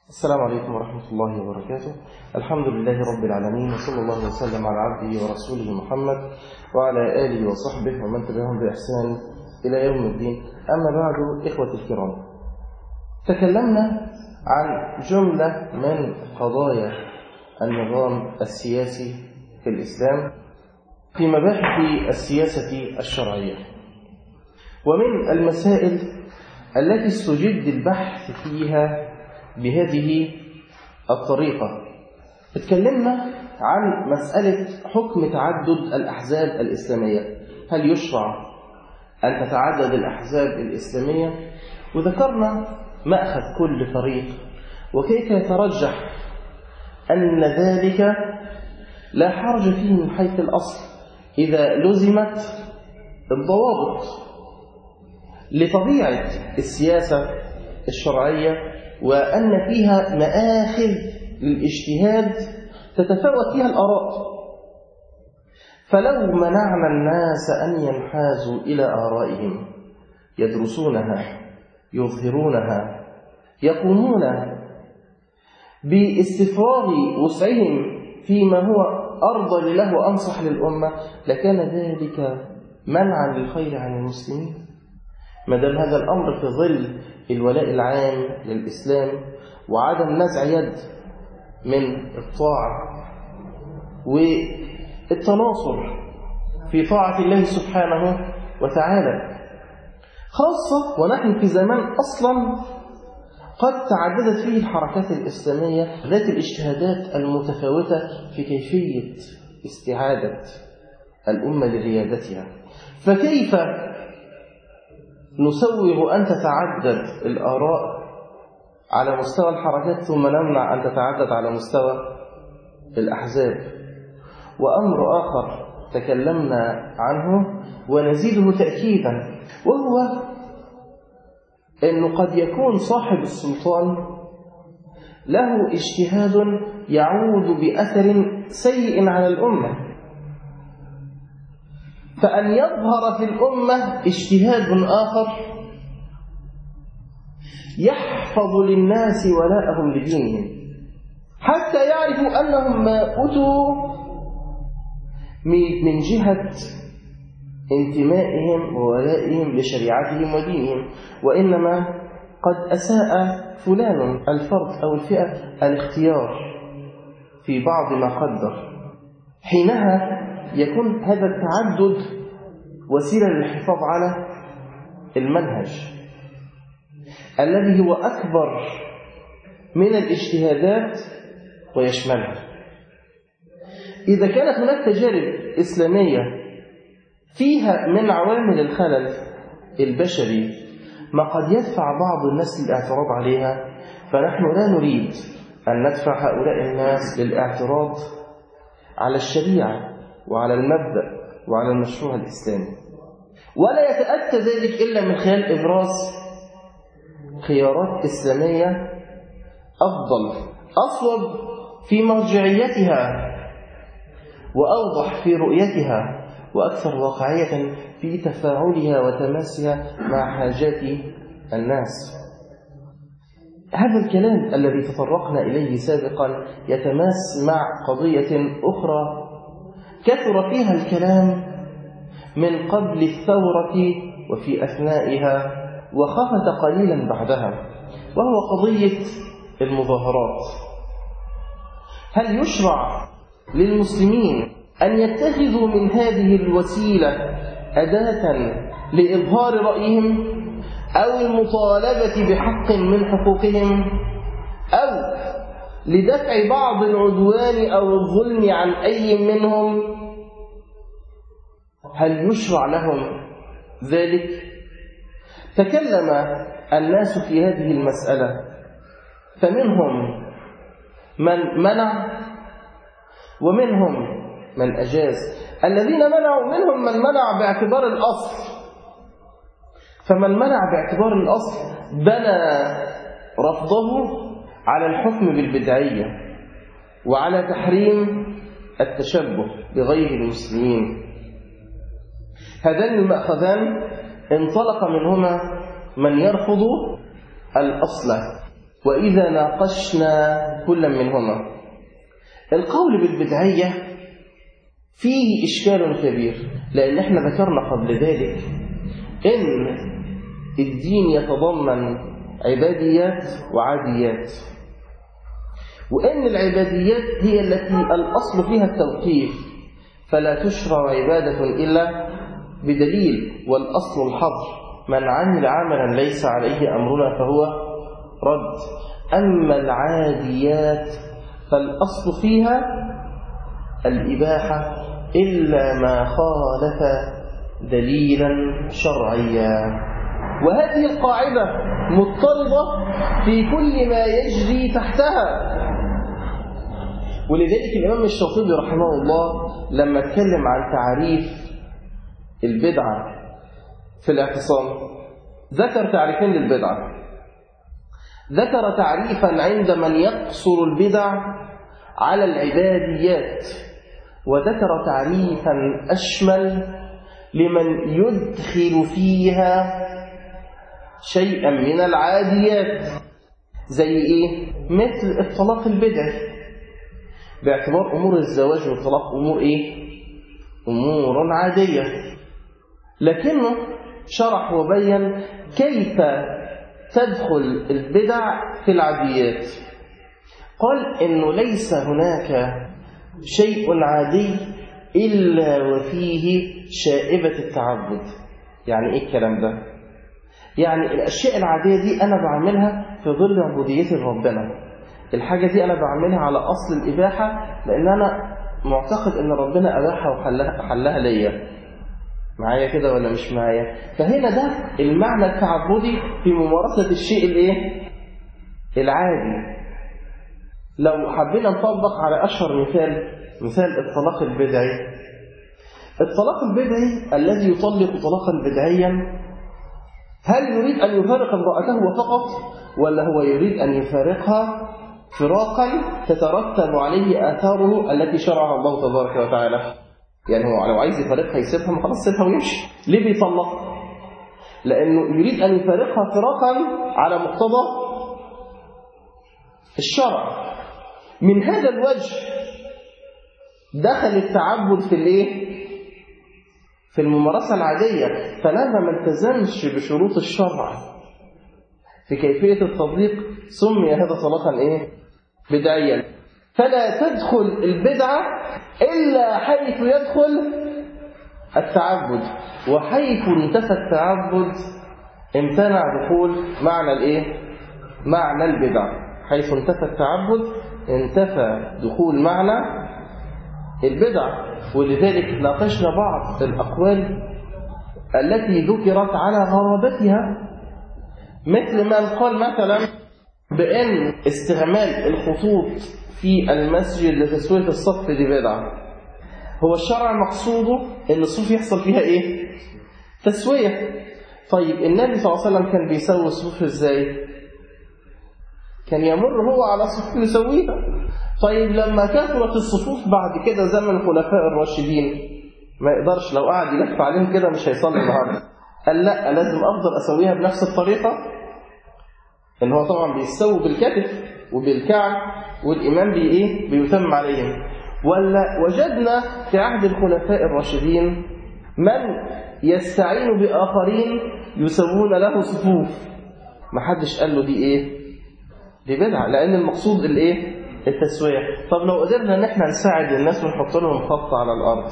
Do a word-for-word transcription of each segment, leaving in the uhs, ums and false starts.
السلام عليكم ورحمة الله وبركاته. الحمد لله رب العالمين، وصلى الله وسلم على عبده ورسوله محمد وعلى آله وصحبه ومن تبعهم بإحسان إلى يوم الدين. أما بعد، إخوة الكرام، تكلمنا عن جملة من قضايا النظام السياسي في الإسلام في مباحث السياسة الشرعية، ومن المسائل التي استجد البحث فيها بهذه الطريقة اتكلمنا عن مسألة حكم تعدد الأحزاب الإسلامية. هل يشرع أن تتعدد الأحزاب الإسلامية؟ وذكرنا مأخذ كل فريق وكيف يترجح أن ذلك لا حرج فيه من حيث الأصل إذا لزمت الضوابط لطبيعة السياسة الشرعية، وأن فيها مآخذ للاجتهاد تتفاوت فيها الآراء. فلو منعنا الناس أن ينحازوا إلى آرائهم يدرسونها يظهرونها يقومون باستفراغ وسعهم فيما هو أرضى له وأنصح للأمة، لكان ذلك منعا للخير عن المسلمين. ما دام هذا الأمر في ظل الولاء العام للإسلام وعدم نزع يد من الطاعة والتناصر في طاعة الله سبحانه وتعالى، خاصة ونحن في زمان أصلا قد تعددت فيه الحركات الإسلامية ذات الاجتهادات المتفاوتة في كيفية استعادة الأمة لريادتها. فكيف نسوغ أن تتعدد الآراء على مستوى الحركات ثم نمنع أن تتعدد على مستوى الأحزاب؟ وأمر آخر تكلمنا عنه ونزيده تأكيدا، وهو أنه قد يكون صاحب السلطان له اجتهاد يعود بأثر سيء على الأمة، فأن يظهر في الأمة اجتهاد آخر يحفظ للناس ولاءهم لدينهم حتى يعرفوا أنهم ما أتوا من جهة انتمائهم وولائهم لشريعتهم ودينهم، وإنما قد أساء فلان الفرد أو الفئة الاختيار في بعض ما قدر. حينها يكون هذا التعدد وسيلة للحفاظ على المنهج الذي هو أكبر من الاجتهادات ويشملها. إذا كانت هناك تجارب إسلامية فيها من عوامل الخلل البشري ما قد يدفع بعض الناس للاعتراض عليها، فنحن لا نريد أن ندفع هؤلاء الناس للاعتراض على الشريعة وعلى المبدأ وعلى المشروع الإسلامي، ولا يتأتى ذلك إلا من خلال إبراز خيارات إسلامية أفضل، أصوب في مرجعيتها وأوضح في رؤيتها وأكثر واقعية في تفاعلها وتماسها مع حاجات الناس. هذا الكلام الذي تطرقنا إليه سابقا يتماس مع قضية أخرى كثر فيها الكلام من قبل الثورة وفي أثنائها وخفت قليلا بعدها، وهو قضية المظاهرات. هل يشرع للمسلمين أن يتخذوا من هذه الوسيلة أداة لإظهار رأيهم أو المطالبة بحق من حقوقهم أو لدفع بعض العدوان أو الظلم عن أي منهم؟ هل يشرع لهم ذلك؟ تكلم الناس في هذه المسألة، فمنهم من منع ومنهم من أجاز. الذين منعوا منهم من منع باعتبار الأصل، فمن منع باعتبار الأصل بنى رفضه على الحكم بالبدعية وعلى تحريم التشبه بغير المسلمين. هذان المأخذان انطلق منهما من يرفض الأصل وإذا ناقشنا كل منهما. القول بالبدعية فيه إشكال كبير، لأن احنا ذكرنا قبل ذلك إن الدين يتضمن عباديات وعاديات، وإن العباديات هي التي الأصل فيها التوقيف، فلا تشرع عبادة إلا بدليل، والأصل الحظر، من عمل عملا ليس عليه أمرنا فهو رد. أما العاديات فالأصل فيها الإباحة إلا ما خالف دليلا شرعيا. وهذه القاعدة مضطردة في كل ما يجري تحتها. ولذلك الإمام الشاطبي رحمه الله لما اتكلم عن تعريف البدعة في الاعتصام ذكر تعريفين للبدعة. ذكر تعريفا عند من يقصر البدع على العباديات، وذكر تعريفا أشمل لمن يدخل فيها شيئا من العاديات. زي إيه؟ مثل الطلاق البدعي، باعتبار أمور الزواج والطلاق أمور إيه؟ أمور عادية، لكنه شرح وبين كيف تدخل البدع في العاديات. قال إنه ليس هناك شيء عادي إلا وفيه شائبة التعبد. يعني إيه الكلام ده؟ يعني الأشياء العادية دي أنا بعملها في ظل عبوديتي لربنا، الحاجة دي أنا بعملها على أصل الإباحة لأن أنا معتقد إن ربنا أباحها وحلها حلها ليا. معايا كده ولا مش معايا؟ فهنا ده المعنى التعبدي في ممارسة الشيء الإيه؟ العادي. لو حبينا نطبق على أشهر مثال، مثال الطلاق البدعي. الطلاق البدعي الذي يطلق طلاقا بدعيا، هل يريد أن يفارق امرأته فقط، ولا هو يريد أن يفارقها فراقا تترتب عليه آثاره التي شرعها الله تبارك وتعالى؟ يعني هو لو عايز يفارقها يسيبها، ما خلاص سيبها ويمشي. ليه بيطلق؟ لأنه يريد أن يفارقها فراقا على مقتضى الشرع. من هذا الوجه دخل التعبد في الايه؟ في الممارسة العادية. فلما ما التزمش بشروط الشرع في كيفية التطبيق سمي هذا طلاقا ايه؟ بدعيا. فلا تدخل البدعة إلا حيث يدخل التعبد، وحيث انتفى التعبد امتنع دخول معنى الايه؟ معنى البدع. حيث انتفى التعبد انتفى دخول معنى البدع. ولذلك ناقشنا بعض الأقوال التي ذكرت على غرابتها، مثل من قال مثلا بأن استعمال الخطوط في المسجد لتسوية الصف دي بدعة. هو الشرع مقصوده ان الصف يحصل فيها ايه؟ تسوية. طيب النبي صلى الله عليه وسلم كان بيسوي الصفوف ازاي؟ كان يمر هو على صفوف يسويها. طيب لما كثرت الصفوف بعد كده زمن الخلفاء الراشدين، ما يقدرش لو قعد يلف عليهم كده مش هيصلي النهارده. قال لا، لازم افضل اسويها بنفس الطريقه، ان هو طبعا بيستوي بالكتف وبالكعب والامام بي ايه بيتم عليهم. ولا وجدنا في عهد الخلفاء الراشدين من يستعين باخرين يسوون له صفوف، ما حدش قال له دي ايه؟ دي بدعه، لان المقصود الايه؟ التسويه. طب لو قدرنا ان احنا نساعد الناس ونحط لهم خط على الارض،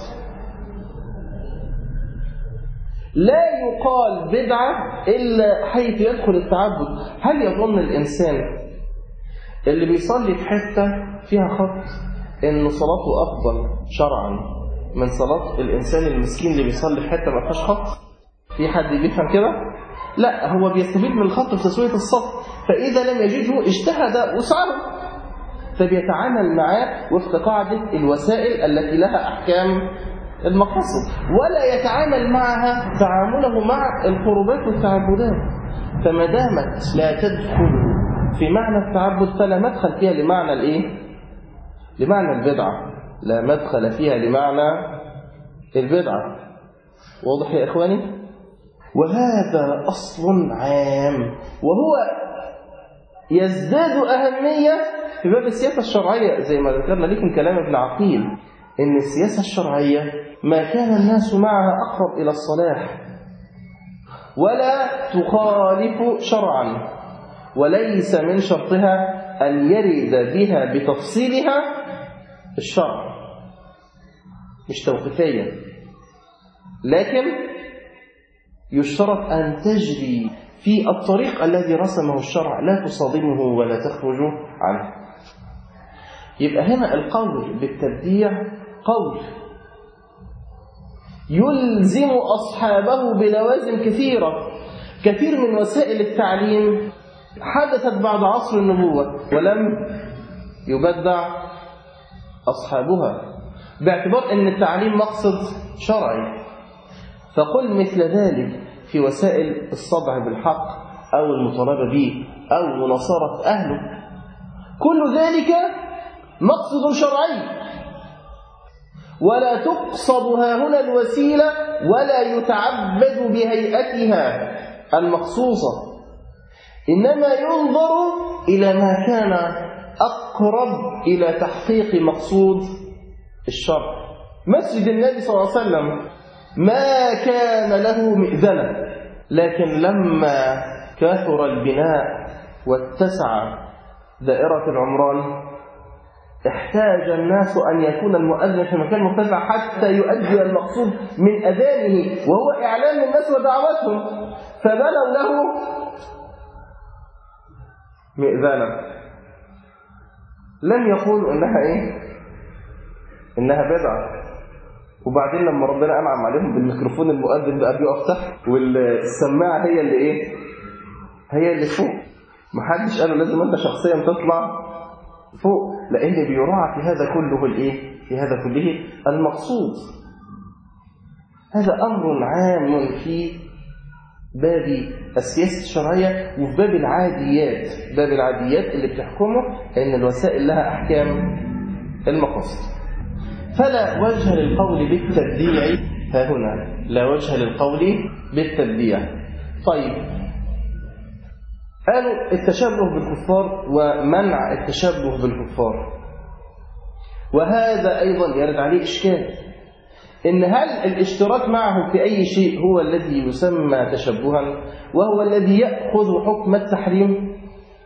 لا يقال بدعة إلا حيث يدخل التعبد. هل يظن الإنسان اللي بيصلي في حتة فيها خط إن صلاته أفضل شرعا من صلاة الإنسان المسكين اللي بيصلي في حتة ما فيهاش خط؟ في حد بيفهم كده؟ لا، هو بيستفيد من الخط في تسوية الصف، فإذا لم يجده اجتهد وسعه، فبيتعامل معاه وفق قاعدة الوسائل التي لها أحكام المقاصد، ولا يتعامل معها تعامله مع القربات والتعبدات. فما دامت لا تدخل في معنى التعبد فلا مدخل فيها لمعنى الايه؟ لمعنى البدعة. لا مدخل فيها لمعنى البدعة. واضح يا إخواني؟ وهذا أصل عام، وهو يزداد أهمية في باب السياسة الشرعية، زي ما ذكرنا لكم كلام ابن عقيل إن السياسة الشرعية ما كان الناس معها أقرب إلى الصلاح، ولا تخالف شرعا، وليس من شرطها أن يرد بها بتفصيلها الشرع، مش توقيفيا، لكن يشترط أن تجري في الطريق الذي رسمه الشرع، لا تصادمه ولا تخرج عنه. يبقى هنا القول بالتبديع قول يلزم أصحابه بلوازم كثيرة. كثير من وسائل التعليم حدثت بعد عصر النبوة ولم يبدع أصحابها، باعتبار أن التعليم مقصد شرعي. فقل مثل ذلك في وسائل الصدع بالحق أو المطالبة به أو مناصرة أهله، كل ذلك مقصد شرعي، ولا تقصد ها هنا الوسيلة ولا يتعبد بهيئتها المخصوصة، إنما ينظر إلى ما كان أقرب إلى تحقيق مقصود الشرع. مسجد النبي صلى الله عليه وسلم ما كان له مئذنة، لكن لما كثر البناء واتسع دائرة العمران احتاج الناس أن يكون المؤذن في مكان مرتفع حتى يؤدي المقصود من أذانه، وهو إعلام الناس ودعوتهم، فبنوا له مئذنة. لم يقولوا إنها إيه؟ إنها بدعة. وبعدين لما ربنا أنعم عليهم بالميكروفون المؤذن بقى بيقف تحت، والسماعة هي اللي إيه؟ هي اللي فوق. محدش قالوا لازم أنت شخصيا تطلع فوق، لأن بيراعى في هذا كله الإيه؟ في هذا كله المقصود. هذا أمر عام في باب السياسة الشرعية وفي باب العاديات. باب العاديات اللي بتحكمه أن الوسائل لها أحكام المقاصد. فلا وجه للقول بالتبديع ها هنا، لا وجه للقول بالتبديع. طيب، قالوا التشبه بالكفار ومنع التشبه بالكفار، وهذا أيضا يرد عليه إشكال، إن هل الاشتراك معه في أي شيء هو الذي يسمى تشبها وهو الذي يأخذ حكم التحريم؟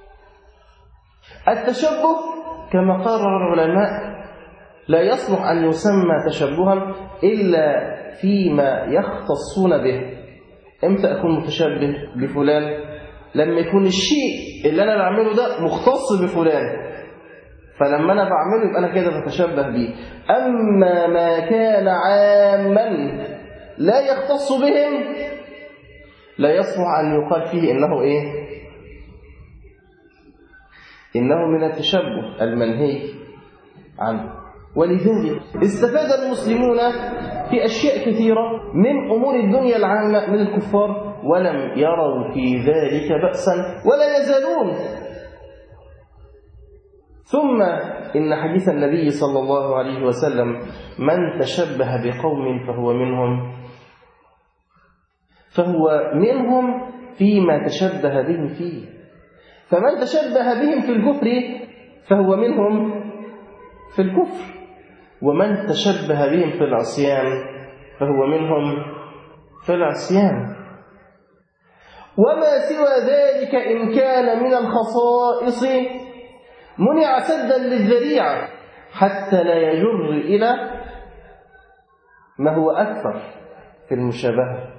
التشبه كما قرر العلماء لا يصلح أن يسمى تشبها إلا فيما يختصون به. إمتى أكون متشبه بفلان؟ لما يكون الشيء اللي أنا بعمله ده مختص بفلان، فلما أنا بعمله يبقى أنا كده بتشبه به. أما ما كان عاما لا يختص بهم لا يصلح أن يقال فيه إنه إيه؟ إنه من التشبه المنهي عنه. ولذلك استفاد المسلمون في أشياء كثيرة من أمور الدنيا العامة من الكفار، ولم يروا في ذلك بأسا ولا يزالون. ثم إن حديث النبي صلى الله عليه وسلم من تشبه بقوم فهو منهم فهو منهم فيما تشبه بهم فيه، فمن تشبه بهم في الكفر فهو منهم في الكفر، ومن تشبه بهم في العصيان فهو منهم في العصيان. وما سوى ذلك إن كان من الخصائص منع سدا للذريعة حتى لا يجر إلى ما هو أكثر في المشابهة.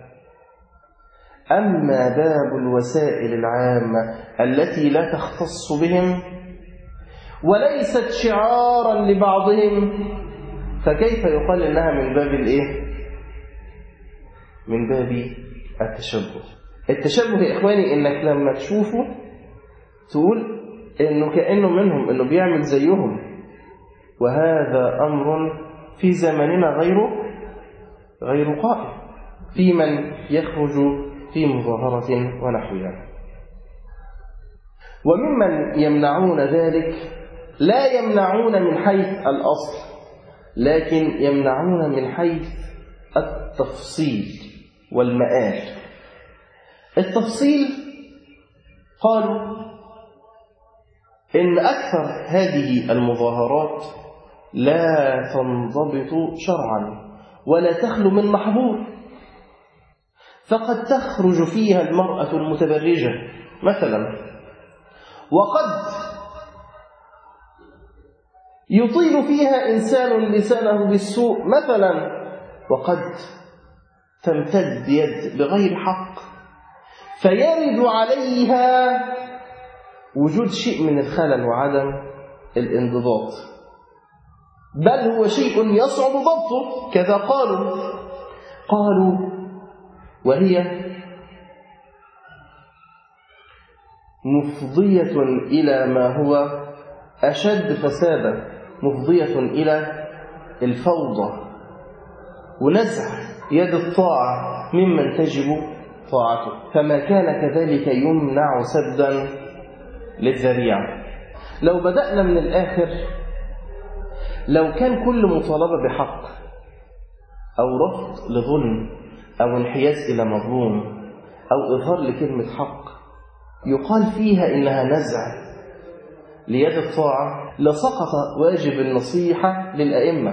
أما باب الوسائل العامة التي لا تختص بهم وليست شعارا لبعضهم فكيف يقال إنها من باب الإيه؟ من باب التشبه. التشبه يا إخواني إنك لما تشوفه تقول إنه كأنه منهم، إنه بيعمل زيهم، وهذا أمر في زمننا غير غير قائم في من يخرج في مظاهرة ونحوها. وممن يمنعون ذلك لا يمنعون من حيث الأصل، لكن يمنعون من حيث التفصيل والمآل. التفصيل قالوا إن أكثر هذه المظاهرات لا تنضبط شرعا ولا تخلو من محظور، فقد تخرج فيها المرأة المتبرجة مثلا، وقد يطيل فيها إنسان لسانه بالسوء مثلا، وقد تمتد يد بغير حق، فيرد عليها وجود شيء من الخلل وعدم الانضباط، بل هو شيء يصعب ضبطه. كذا قالوا قالوا وهي مفضية إلى ما هو أشد فسادا، مفضية إلى الفوضى ونزع يد الطاعة ممن تجب طاعته، فما كان كذلك يمنع سدا للذريعة. لو بدأنا من الآخر، لو كان كل مطالبة بحق أو رفض لظلم أو انحياز إلى مظلوم أو إظهار لكلمة حق يقال فيها إنها نزع ليد الطاعة، لسقط واجب النصيحة للأئمة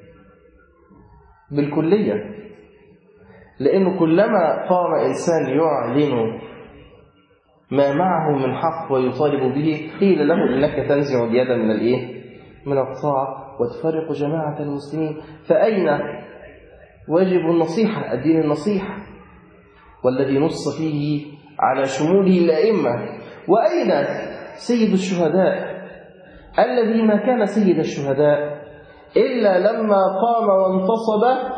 بالكلية، لأنه كلما قام إنسان يعلن ما معه من حق ويطالب به قيل له إنك تنزع اليد من الإيه؟ من الطاعة وتفرق جماعة المسلمين. فأين واجب النصيحة؟ الدين النصيحة والذي نص فيه على شموله الأئمة. وأين سيد الشهداء الذي ما كان سيد الشهداء إلا لما قام وانتصب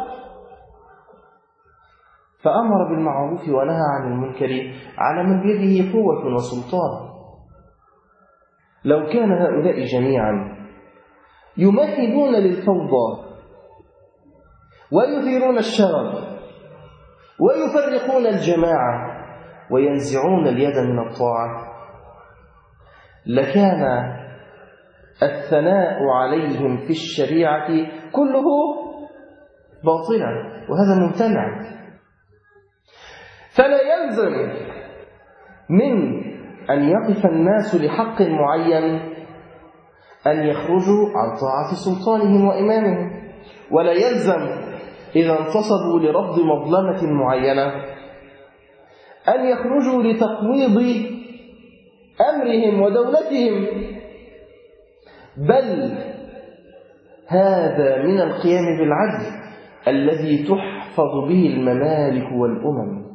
فأمر بالمعروف ونهى عن المنكر على من بيده قوة وسلطان. لو كان هؤلاء جميعا يمهدون للفوضى ويثيرون الشرر ويفرقون الجماعة وينزعون اليد من الطاعة، لكان الثناء عليهم في الشريعة كله باطلا، وهذا ممتنع. فلا يلزم من أن يقف الناس لحق معين أن يخرجوا عن طاعة سلطانهم وإمامهم، ولا يلزم إذا انتصبوا لرفض مظلمة معينة أن يخرجوا لتقويض أمرهم ودولتهم، بل هذا من القيام بالعدل الذي تحفظ به الممالك والأمم،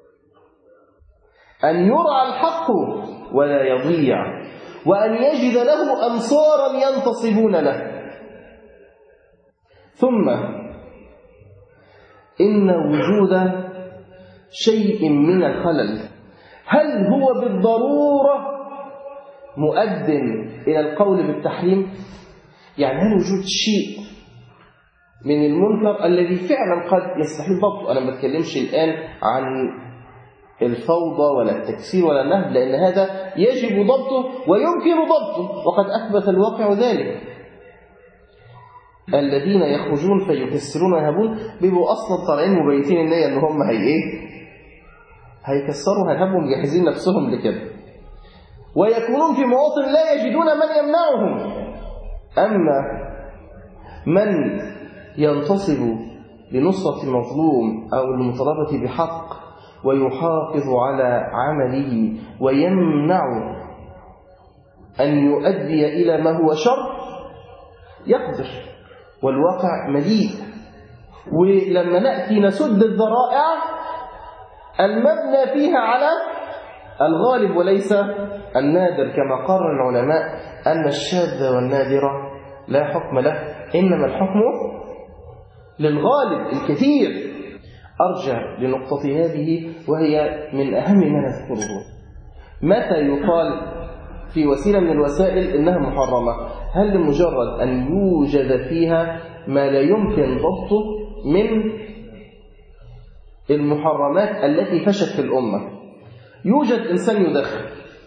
أن يرعى الحق ولا يضيع، وأن يجد له أنصارا ينتصبون له. ثم إن وجود شيء من الخلل هل هو بالضرورة مؤد إلى القول بالتحريم؟ يعني هل وجود شيء من المنكر الذي فعلا قد يستحيل ضبطه؟ أنا ما بتكلمش الآن عن الفوضى ولا التكسير ولا النهب، لأن هذا يجب ضبطه ويمكن ضبطه، وقد أثبت الواقع ذلك. الذين يخرجون فيكسرون ويهبون بيبقوا أصلا طالعين مبيتين النية إن هم هي إيه؟ هيكسروا هيهبوا مجهزين نفسهم لكده، ويكونون في مواطن لا يجدون من يمنعهم. أما من ينتصب لنصرة مظلوم أو للمطالبة بحق ويحافظ على عمله ويمنع أن يؤدي إلى ما هو شر يقدر، والواقع مليء. ولما نأتي نسد الذرائع المبنى فيها على الغالب وليس النادر، كما قال العلماء أن الشاذ والنادر لا حكم له، إنما الحكم للغالب الكثير. أرجع لنقطة هذه وهي من أهم ما نذكره. متى يقال في وسيلة من الوسائل إنها محرمة؟ هل لمجرد أن يوجد فيها ما لا يمكن ضبطه من المحرمات التي فشت في الأمة؟ يوجد إنسان يدخن،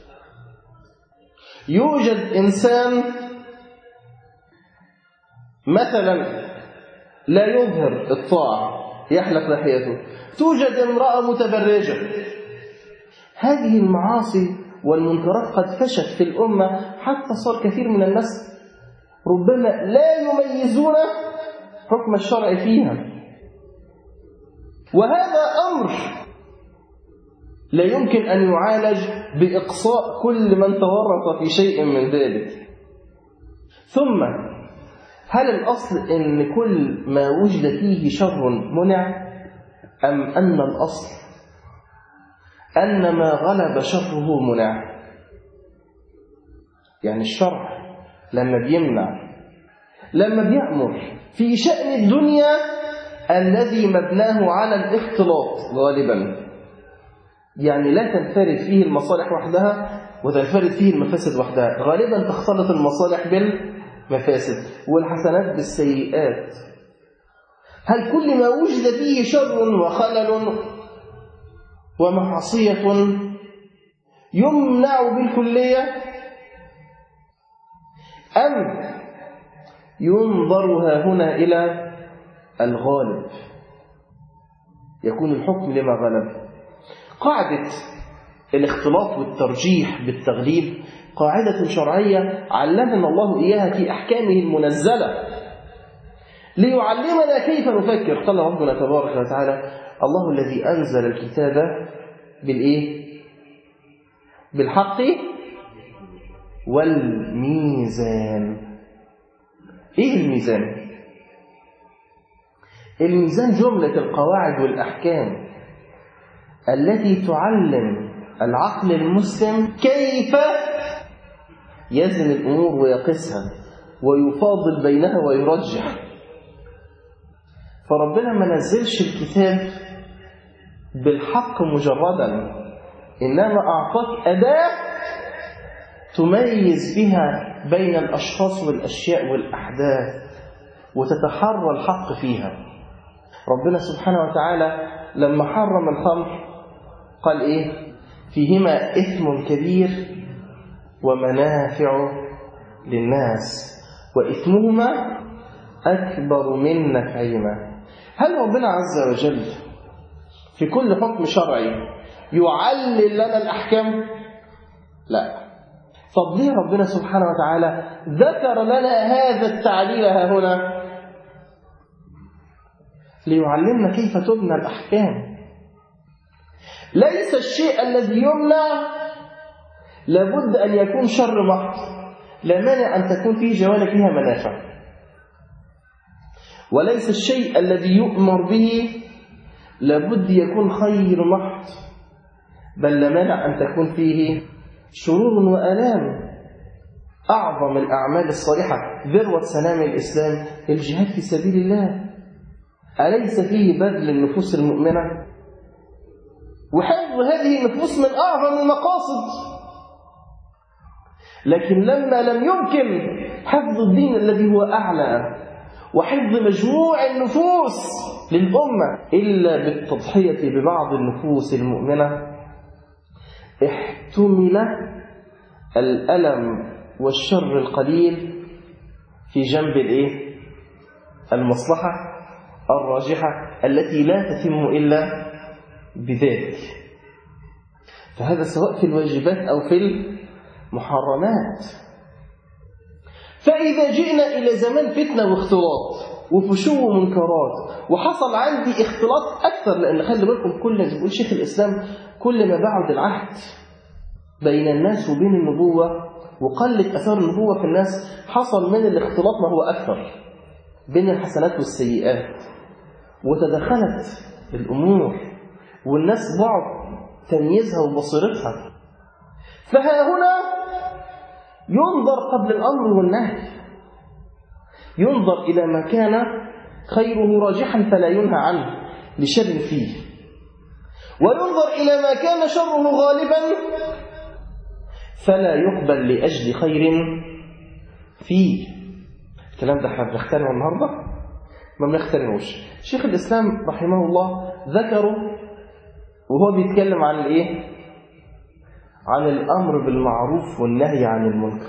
يوجد إنسان مثلا لا يظهر الطاعة يحلق لحيته، توجد امرأة متبرجة. هذه المعاصي والمنكرات قد فشت في الأمة حتى صار كثير من الناس ربما لا يميزون حكم الشرع فيها. وهذا أمر لا يمكن أن يعالج بإقصاء كل من تورط في شيء من ذلك. ثم هل الأصل أن كل ما وجد فيه شر منع، أم أن الأصل أن ما غلب شره منع؟ يعني الشرع لما بيمنع، لما بيأمر في شأن الدنيا الذي مبناه على الاختلاط غالبا، يعني لا تنفرد فيه المصالح وحدها وتنفرد فيه المفاسد وحدها، غالبا تختلط المصالح بالمفاسد والحسنات بالسيئات. هل كل ما وجد فيه شر وخلل ومعصية يمنع بالكلية، أم ينظر هنا إلى الغالب، يكون الحكم لما غلب؟ قاعدة الاختلاط والترجيح بالتغليب قاعدة شرعية علمنا الله إياها في أحكامه المنزلة ليعلمنا كيف نفكر. قال ربنا تبارك وتعالى: الله الذي أنزل الكتاب بالإيه؟ بالحق والميزان. إيه الميزان؟ الميزان جملة القواعد والأحكام التي تعلم العقل المسلم كيف يزن الأمور ويقسها ويفاضل بينها ويرجح. فربنا ما نزلش الكتاب بالحق مجردا، إنما أعطاك أداة تميز بها بين الأشخاص والأشياء والأحداث وتتحرى الحق فيها. ربنا سبحانه وتعالى لما حرم الخمر قال إيه؟ فيهما إثم كبير ومنافع للناس وإثمهما أكبر من نفعهما. هل ربنا عز وجل في كل حكم شرعي يعلل لنا الأحكام؟ لا. طب ليه ربنا سبحانه وتعالى ذكر لنا هذا التعليل هنا؟ ليعلمنا كيف تبنى الأحكام. ليس الشيء الذي يمنع لابد أن يكون شر محض، لا مانع أن تكون فيه جوانب فيها منافع. وليس الشيء الذي يؤمر به لابد يكون خير محض، بل لا مانع أن تكون فيه شرور وآلام. أعظم الأعمال الصالحة ذروة سنام الإسلام الجهاد في سبيل الله، أليس فيه بذل النفوس المؤمنة؟ وحفظ هذه النفوس من أعظم المقاصد. لكن لما لم يمكن حفظ الدين الذي هو أعلى وحفظ مجموع النفوس للأمة إلا بالتضحية ببعض النفوس المؤمنة، احتمل الألم والشر القليل في جنب الإيه؟ المصلحة الراجحة التي لا تتم إلا بذلك. فهذا سواء في الواجبات أو في المحرمات. فإذا جئنا إلى زمان فتنة واختلاط وفشو ومنكرات وحصل عندي اختلاط أكثر، لأن خلي بالكم كل ما بيقول شيخ الإسلام كل ما بعد العهد بين الناس وبين النبوة وقلت أثار النبوة في الناس حصل من الاختلاط ما هو أكثر بين الحسنات والسيئات، وتدخلت الأمور والناس بعض تمييزها وبصيرتها. فها هنا ينظر قبل الأمر والنهي، ينظر إلى ما كان خيره راجحا فلا ينهى عنه لشر فيه، وينظر إلى ما كان شره غالبا فلا يقبل لأجل خير فيه. الكلام ده احنا بنخترعه النهارده؟ ما بنخترعوش. شيخ الإسلام رحمه الله ذكره وهو بيتكلم عن الايه؟ عن الأمر بالمعروف والنهي عن المنكر،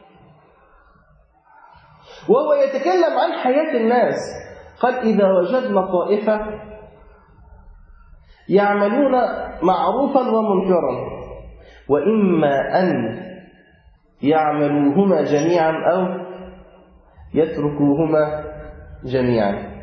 وهو يتكلم عن حياة الناس. قال: إذا وجدنا طائفة يعملون معروفا ومنكرا وإما أن يعملوهما جميعا أو يتركوهما جميعا.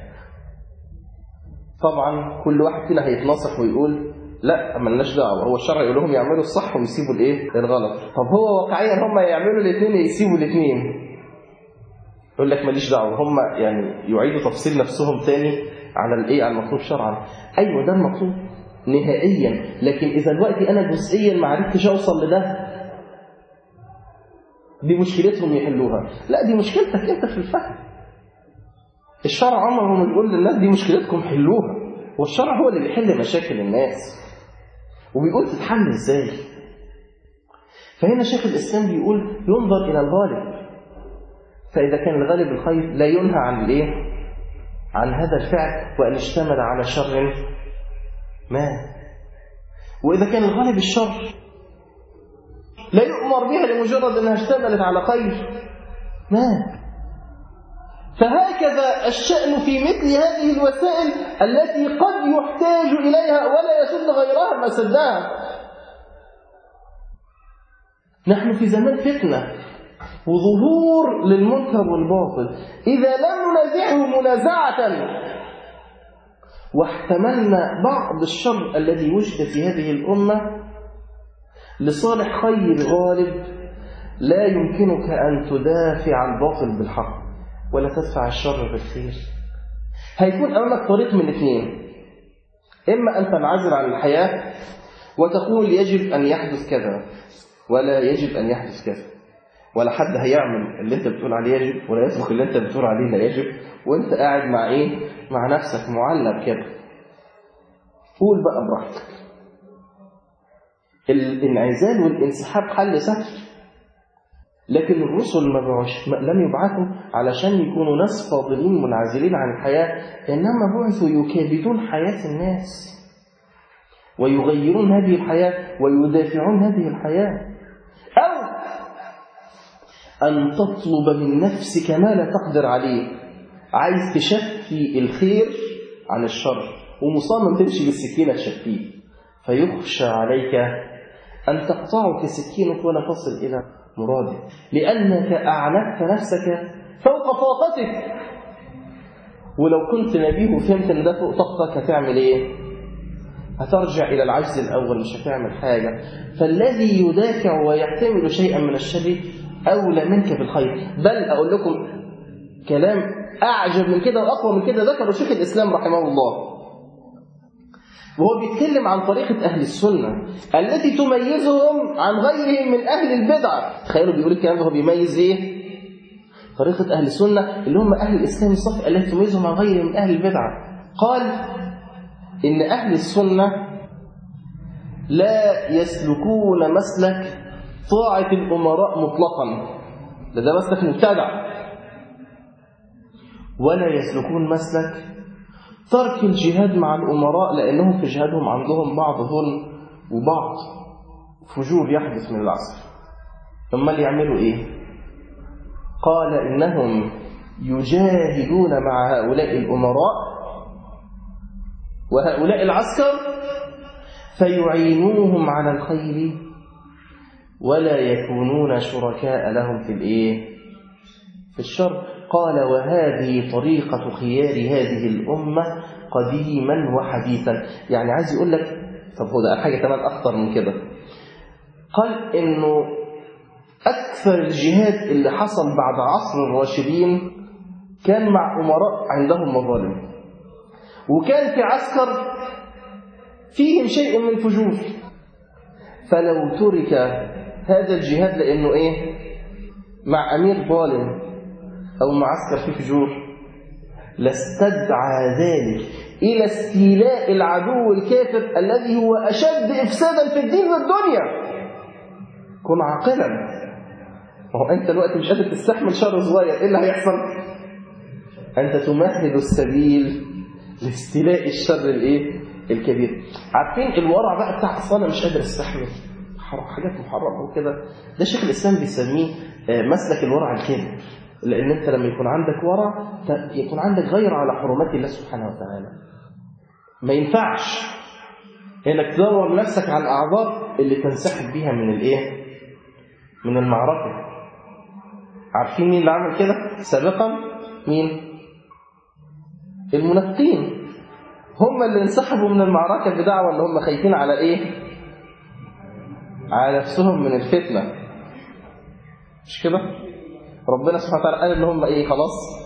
طبعا كل واحد فينا هيتنصح ويقول لا مالناش دعوه، هو الشرع يقول لهم يعملوا الصح ويسيبوا الايه الغلط. طب هو واقعيا هم يعملوا الاثنين يسيبوا الاثنين؟ يقول لك ماليش دعوه، هم يعني يعيدوا تفصيل نفسهم تاني على الايه على المطلوب شرعا. ايوه ده المطلوب نهائيا، لكن اذا دلوقتي انا جزئيا ما عرفتش اوصل لده، دي مشكلتهم يحلوها. لا دي مشكلتك انت في الفهم. الشرع عمره ما بيقول للناس دي مشكلتكم حلوها، والشرع هو اللي بيحل مشاكل الناس وبيقول تتحل ازاي. فهنا شيخ الاسلام بيقول ينظر الى الغالب، فاذا كان الغالب الخير لا ينهى عن الايه عن هذا الفعل وان اشتمل على شر ما، واذا كان الغالب الشر لا يؤمر بها لمجرد انها اشتملت على خير ما. فهكذا الشأن في مثل هذه الوسائل التي قد يحتاج إليها ولا يسد غيرها ما سدها. نحن في زمان فتنة وظهور للمنكر والباطل، إذا لم ننازعه منازعة واحتملنا بعض الشر الذي وجد في هذه الأمة لصالح خير غالب، لا يمكنك أن تدافع الباطل بالحق ولا تدفع الشر بالخير. هيكون أمامك طريق من اثنين، إما أن تنعزل عن الحياة وتقول يجب أن يحدث كذا ولا يجب أن يحدث كذا، ولا حد هيعمل اللي أنت بتقول عليه يجب ولا يترك اللي أنت بتقول عليه لا يجب، وأنت قاعد مع إيه مع نفسك معلق كده. قول بقى براحتك. الانعزال والانسحاب حل سهل، لكن الرسل ما بعش لم يبعثوا علشان يكونوا ناس فاضلين منعزلين عن الحياة، إنما بعثوا يكابدون حياة الناس ويغيرون هذه الحياة ويدافعون هذه الحياة. أو أن تطلب من نفسك ما لا تقدر عليه، عايز تشفي الخير عن الشر ومصمم تمشي بالسكينة تشفيه، فيخشى عليك أن تقطعك سكينك ولا تصل إلى مرادك، لأنك أعنت نفسك فوق طاقتك. ولو كنت نبيه وفهمت أن ده فوق طاقتك هتعمل إيه؟ هترجع إلى العجز الأول، مش هتعمل حاجة. فالذي يدافع ويحتمل شيئا من الشر أولى منك بالخير. بل أقول لكم كلام أعجب من كده وأقوى من كده ذكر شيخ الإسلام رحمه الله، وهو بيتكلم عن طريقة أهل السنة التي تميزهم عن غيرهم من أهل البدع. تخيلوا بيقول الكلام ده، هو بيميز إيه؟ طريقة أهل السنة اللي هم أهل الإسلام الصف التي تميزهم عن غيرهم من أهل البدع. قال إن أهل السنة لا يسلكون مسلك طاعة الأمراء مطلقا، ده مسلك مبتدع، ولا يسلكون مسلك ترك الجهاد مع الأمراء، لأنهم في جهادهم عندهم بعض ظلم وبعض فجور يحدث من العصر. ثم اللي يعملوا إيه؟ قال إنهم يجاهدون مع هؤلاء الأمراء وهؤلاء العسكر فيعينوهم على الخير ولا يكونون شركاء لهم في الإيه؟ في الشر. قال وهذه طريقة خيار هذه الأمة قديما وحديثا. يعني عايز يقول لك طب هو ده حاجة كمان أخطر من كده. قال إنه أكثر الجهاد اللي حصل بعد عصر الراشدين كان مع أمراء عندهم مظالم، وكان في عسكر فيهم شيء من الفجور، فلو ترك هذا الجهاد لأنه إيه؟ مع أمير ظالم أو معسكر في فجور لاستدعى ذلك إلى استيلاء العدو الكافر الذي هو أشد إفسادا في الدين والدنيا. كن عاقلا، وهو أنت الوقت مش قادر تستحمل شر صغير، إيه اللي هيحصل؟ أنت تمهد السبيل لاستيلاء الشر الإيه؟ الكبير. عارفين الورع بقى بتاع أصلا مش قادر استحمل حاجات محرمة وكده، ده شيخ الإسلام بيسميه مسلك الورع الكامل. لأن أنت لما يكون عندك ورع يكون عندك غير على حرمات الله سبحانه وتعالى. ما ينفعش انك تدور نفسك على الاعذار اللي تنسحب بيها من الايه؟ من المعركه. عارفين مين اللي عمل كده سابقا؟ مين؟ المنافقين. هم اللي انسحبوا من المعركه بدعوى اللي هم خايفين على ايه؟ على نفسهم من الفتنه. مش كده؟ ربنا سبحانه وتعالى قال ان هم ايه؟ خلاص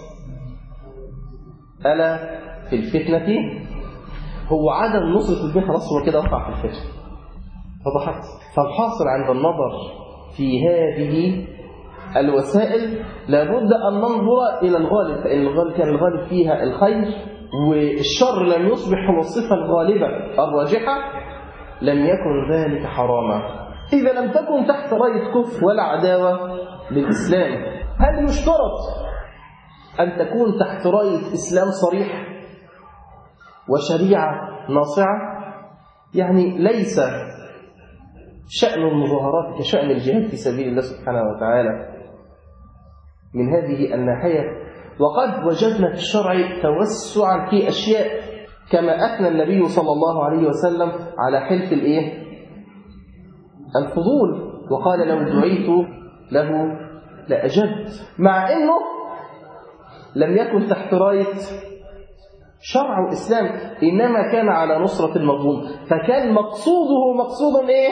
ألا في الفتنة هو عدم نصرة الدين، خلاص هو كده وقع في الفتنة. فضحت. فالحاصل عند النظر في هذه الوسائل لابد أن ننظر إلى الغالب، فإن الغالب كان الغالب فيها الخير والشر لم يصبح هو الصفة الغالبة الراجحة لم يكن ذلك حراما. إذا لم تكن تحت راية كفر ولا عداوة للإسلام، هل يشترط أن تكون تحت راية إسلام صريح وشريعة ناصعة؟ يعني ليس شأن المظاهرات كشأن الجهاد في سبيل الله سبحانه وتعالى من هذه الناحية. وقد وجدنا في الشرع توسعا في أشياء كما أثنى النبي صلى الله عليه وسلم على حلف الإيه؟ الفضول، وقال لو دعيت له لأجبت، مع أنه لم يكن تحت راية شرع وإسلام، إنما كان على نصرة المظلوم، فكان مقصوده مقصود إيه؟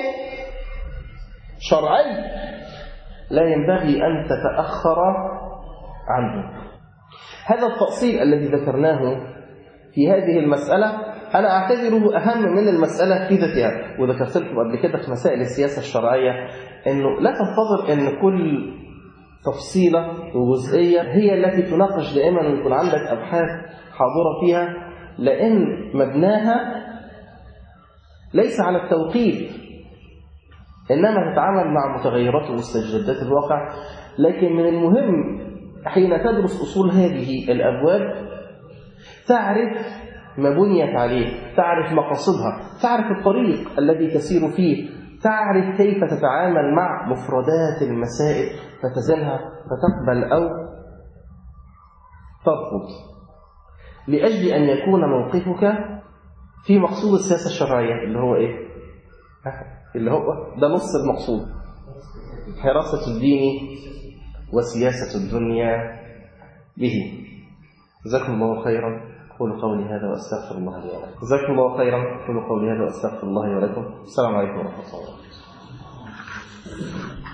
شرعي لا ينبغي أن تتأخر عنه. هذا التأصيل الذي ذكرناه في هذه المسألة أنا أعتبره أهم من المسألة في ذاتها، وذكرت لكم قبل كده في مسائل السياسة الشرعية أنه لا تنتظر أن كل تفصيلة وجزئية هي التي تناقش دائما ويكون عندك أبحاث حاضرة فيها، لأن مبناها ليس على التوقيف، إنما تتعامل مع متغيرات ومستجدات الواقع. لكن من المهم حين تدرس أصول هذه الأبواب تعرف ما بنيت عليه، تعرف مقاصدها، تعرف الطريق الذي تسير فيه، تعرف كيف تتعامل مع مفردات المسائل فتزنها فتقبل أو ترفض، لأجل أن يكون موقفك في مقصود السياسة الشرعية اللي هو إيه؟ اللي هو ده نص المقصود، حراسة الدين وسياسة الدنيا به. جزاكم الله خيرا، قولوا قولي هذا وأستغفر الله لي ولكم. جزاكم الله خيرا، قولوا قولي هذا وأستغفر الله لي ولكم. السلام عليكم ورحمة الله وبركاته.